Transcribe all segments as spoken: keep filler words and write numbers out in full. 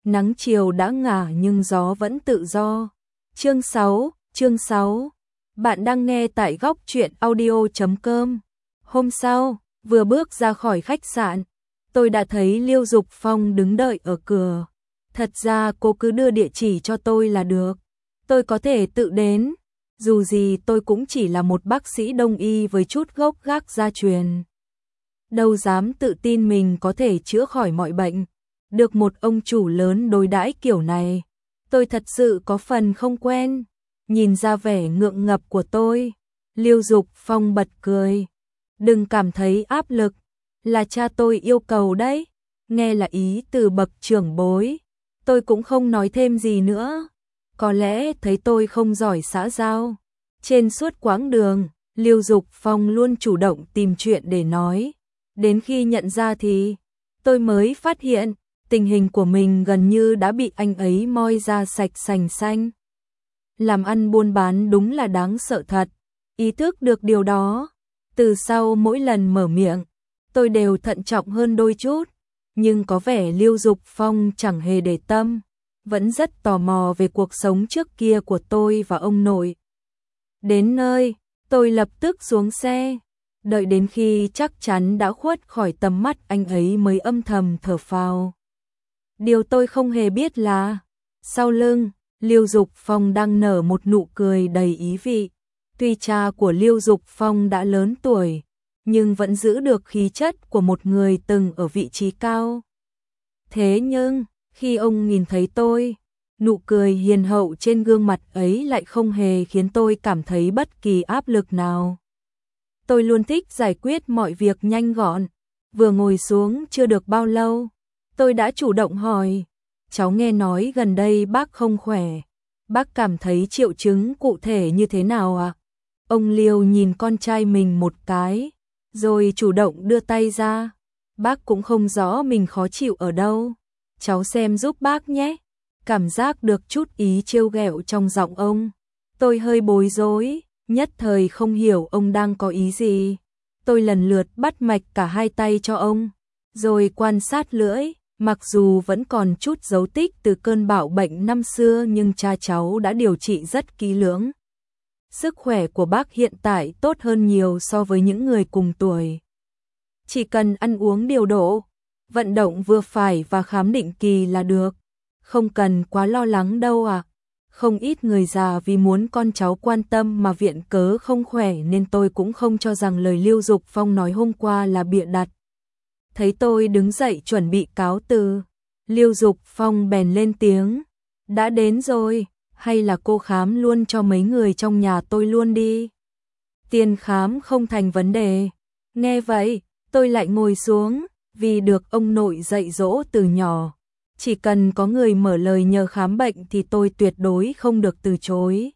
nắng chiều đã ngả nhưng gió vẫn tự do. Chương sáu, chương sáu. Bạn đang nghe tại góc truyện audio chấm com. Hôm sau, vừa bước ra khỏi khách sạn, tôi đã thấy Liêu Dục Phong đứng đợi ở cửa. Thật ra cô cứ đưa địa chỉ cho tôi là được. Tôi có thể tự đến. Dù gì tôi cũng chỉ là một bác sĩ đông y với chút gốc gác gia truyền. Đâu dám tự tin mình có thể chữa khỏi mọi bệnh. Được một ông chủ lớn đối đãi kiểu này, tôi thật sự có phần không quen. Nhìn ra vẻ ngượng ngập của tôi, Liêu Dục Phong bật cười. Đừng cảm thấy áp lực, là cha tôi yêu cầu đấy. Nghe là ý từ bậc trưởng bối, tôi cũng không nói thêm gì nữa. Có lẽ thấy tôi không giỏi xã giao. Trên suốt quãng đường, Liêu Dục Phong luôn chủ động tìm chuyện để nói. Đến khi nhận ra thì tôi mới phát hiện tình hình của mình gần như đã bị anh ấy moi ra sạch sành xanh. Làm ăn buôn bán đúng là đáng sợ thật. Ý thức được điều đó, từ sau mỗi lần mở miệng, tôi đều thận trọng hơn đôi chút. Nhưng có vẻ Liêu Dục Phong chẳng hề để tâm, vẫn rất tò mò về cuộc sống trước kia của tôi và ông nội. Đến nơi, tôi lập tức xuống xe. Đợi đến khi chắc chắn đã khuất khỏi tầm mắt anh ấy mới âm thầm thở phào. Điều tôi không hề biết là, sau lưng, Liêu Dục Phong đang nở một nụ cười đầy ý vị. Tuy cha của Liêu Dục Phong đã lớn tuổi, nhưng vẫn giữ được khí chất của một người từng ở vị trí cao. Thế nhưng, khi ông nhìn thấy tôi, nụ cười hiền hậu trên gương mặt ấy lại không hề khiến tôi cảm thấy bất kỳ áp lực nào. Tôi luôn thích giải quyết mọi việc nhanh gọn. Vừa ngồi xuống chưa được bao lâu, tôi đã chủ động hỏi, cháu nghe nói gần đây bác không khỏe. Bác cảm thấy triệu chứng cụ thể như thế nào ạ? À? Ông Liêu nhìn con trai mình một cái, rồi chủ động đưa tay ra. Bác cũng không rõ mình khó chịu ở đâu. Cháu xem giúp bác nhé. Cảm giác được chút ý trêu ghẹo trong giọng ông. Tôi hơi bối rối, nhất thời không hiểu ông đang có ý gì. Tôi lần lượt bắt mạch cả hai tay cho ông, rồi quan sát lưỡi. Mặc dù vẫn còn chút dấu tích từ cơn bạo bệnh năm xưa nhưng cha cháu đã điều trị rất kỹ lưỡng. Sức khỏe của bác hiện tại tốt hơn nhiều so với những người cùng tuổi. Chỉ cần ăn uống điều độ, vận động vừa phải và khám định kỳ là được. Không cần quá lo lắng đâu à. Không ít người già vì muốn con cháu quan tâm mà viện cớ không khỏe nên tôi cũng không cho rằng lời Liêu Dục Phong nói hôm qua là bịa đặt. Thấy tôi đứng dậy chuẩn bị cáo từ, Liêu Dục Phong bèn lên tiếng. Đã đến rồi, hay là cô khám luôn cho mấy người trong nhà tôi luôn đi. Tiền khám không thành vấn đề. Nghe vậy, tôi lại ngồi xuống, vì được ông nội dạy dỗ từ nhỏ. Chỉ cần có người mở lời nhờ khám bệnh thì tôi tuyệt đối không được từ chối.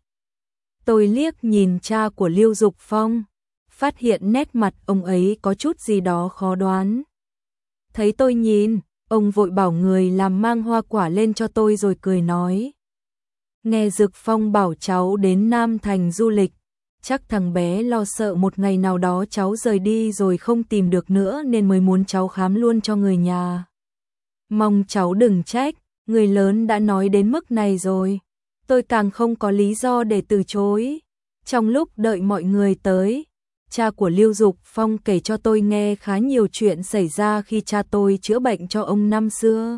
Tôi liếc nhìn cha của Liêu Dục Phong, phát hiện nét mặt ông ấy có chút gì đó khó đoán. Thấy tôi nhìn, ông vội bảo người làm mang hoa quả lên cho tôi rồi cười nói. Nghe Dực Phong bảo cháu đến Nam Thành du lịch, chắc thằng bé lo sợ một ngày nào đó cháu rời đi rồi không tìm được nữa nên mới muốn cháu khám luôn cho người nhà. Mong cháu đừng trách, người lớn đã nói đến mức này rồi. Tôi càng không có lý do để từ chối. Trong lúc đợi mọi người tới, cha của Liêu Dục Phong kể cho tôi nghe khá nhiều chuyện xảy ra khi cha tôi chữa bệnh cho ông năm xưa.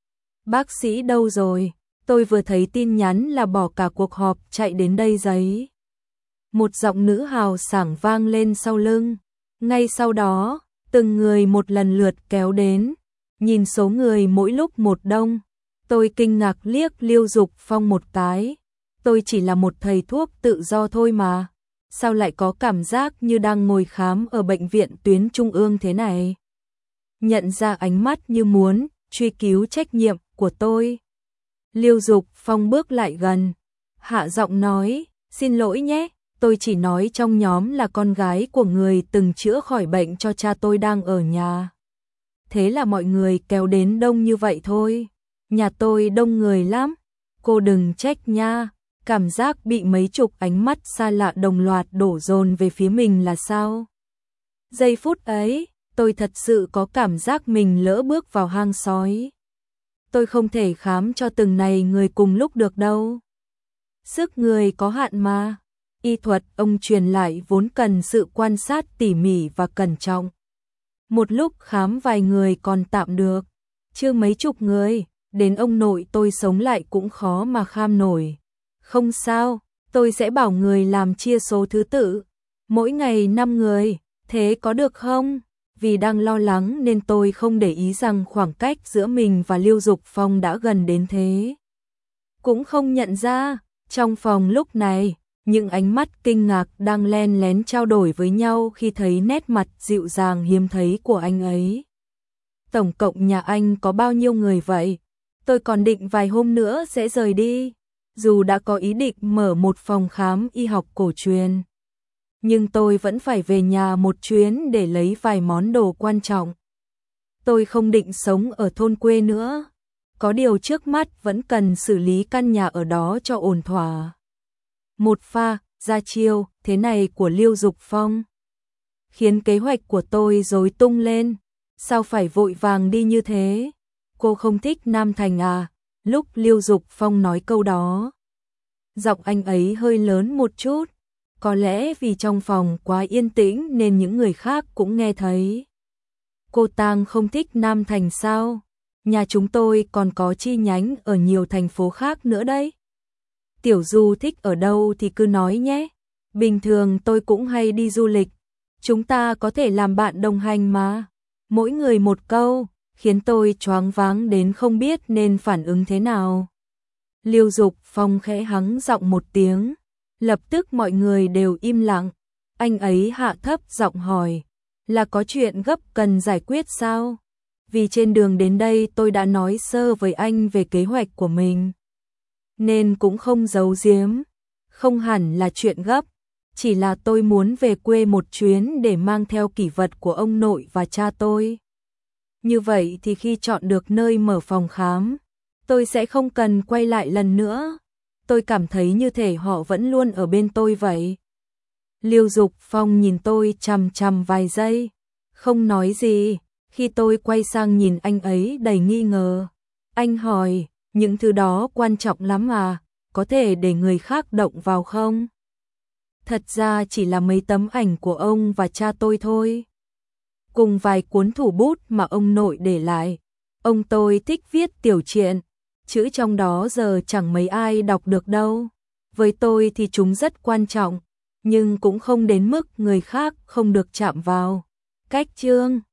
Bác sĩ đâu rồi? Tôi vừa thấy tin nhắn là bỏ cả cuộc họp chạy đến đây giấy. Một giọng nữ hào sảng vang lên sau lưng. Ngay sau đó, từng người một lần lượt kéo đến. Nhìn số người mỗi lúc một đông, tôi kinh ngạc liếc Liêu Dục Phong một cái. Tôi chỉ là một thầy thuốc tự do thôi mà. Sao lại có cảm giác như đang ngồi khám ở bệnh viện tuyến trung ương thế này? Nhận ra ánh mắt như muốn truy cứu trách nhiệm của tôi, Liêu Dục Phong bước lại gần, hạ giọng nói, xin lỗi nhé, tôi chỉ nói trong nhóm là con gái của người từng chữa khỏi bệnh cho cha tôi đang ở nhà. Thế là mọi người kéo đến đông như vậy thôi. Nhà tôi đông người lắm, cô đừng trách nha. Cảm giác bị mấy chục ánh mắt xa lạ đồng loạt đổ dồn về phía mình là sao? Giây phút ấy, tôi thật sự có cảm giác mình lỡ bước vào hang sói. tôi không thể khám cho từng này người cùng lúc được đâu. Sức người có hạn mà. Y thuật ông truyền lại vốn cần sự quan sát tỉ mỉ và cẩn trọng. Một lúc khám vài người còn tạm được, chưa mấy chục người, đến ông nội tôi sống lại cũng khó mà kham nổi. Không sao, tôi sẽ bảo người làm chia số thứ tự, mỗi ngày năm người, thế có được không? Vì đang lo lắng nên tôi không để ý rằng khoảng cách giữa mình và Lưu Dục Phong đã gần đến thế. Cũng không nhận ra, trong phòng lúc này, những ánh mắt kinh ngạc đang len lén trao đổi với nhau khi thấy nét mặt dịu dàng hiếm thấy của anh ấy. Tổng cộng nhà anh có bao nhiêu người vậy? Tôi còn định vài hôm nữa sẽ rời đi, dù đã có ý định mở một phòng khám y học cổ truyền. Nhưng tôi vẫn phải về nhà một chuyến để lấy vài món đồ quan trọng. Tôi không định sống ở thôn quê nữa. Có điều trước mắt vẫn cần xử lý căn nhà ở đó cho ổn thỏa. Một pha, ra chiêu, thế này của Lưu Dục Phong khiến kế hoạch của tôi rối tung lên. Sao phải vội vàng đi như thế? Cô không thích Nam Thành à? Lúc Lưu Dục Phong nói câu đó, giọng anh ấy hơi lớn một chút. Có lẽ vì trong phòng quá yên tĩnh nên những người khác cũng nghe thấy. Cô Tang không thích Nam Thành sao? Nhà chúng tôi còn có chi nhánh ở nhiều thành phố khác nữa đấy. Tiểu Du thích ở đâu thì cứ nói nhé. Bình thường tôi cũng hay đi du lịch. Chúng ta có thể làm bạn đồng hành mà. Mỗi người một câu, khiến tôi choáng váng đến không biết nên phản ứng thế nào. Lưu Dục Phong khẽ hắng giọng một tiếng. Lập tức mọi người đều im lặng. Anh ấy hạ thấp giọng hỏi, là có chuyện gấp cần giải quyết sao? Vì trên đường đến đây tôi đã nói sơ với anh về kế hoạch của mình, nên cũng không giấu giếm. Không hẳn là chuyện gấp, chỉ là tôi muốn về quê một chuyến để mang theo kỷ vật của ông nội và cha tôi. Như vậy thì khi chọn được nơi mở phòng khám, tôi sẽ không cần quay lại lần nữa. Tôi cảm thấy như thể họ vẫn luôn ở bên tôi vậy. Lưu Dục Phong nhìn tôi chằm chằm vài giây, không nói gì. Khi tôi quay sang nhìn anh ấy đầy nghi ngờ, anh hỏi, những thứ đó quan trọng lắm à, có thể để người khác động vào không? Thật ra chỉ là mấy tấm ảnh của ông và cha tôi thôi, cùng vài cuốn thủ bút mà ông nội để lại. Ông tôi thích viết tiểu truyện, chữ trong đó giờ chẳng mấy ai đọc được đâu. Với tôi thì chúng rất quan trọng, nhưng cũng không đến mức người khác không được chạm vào. Cách chương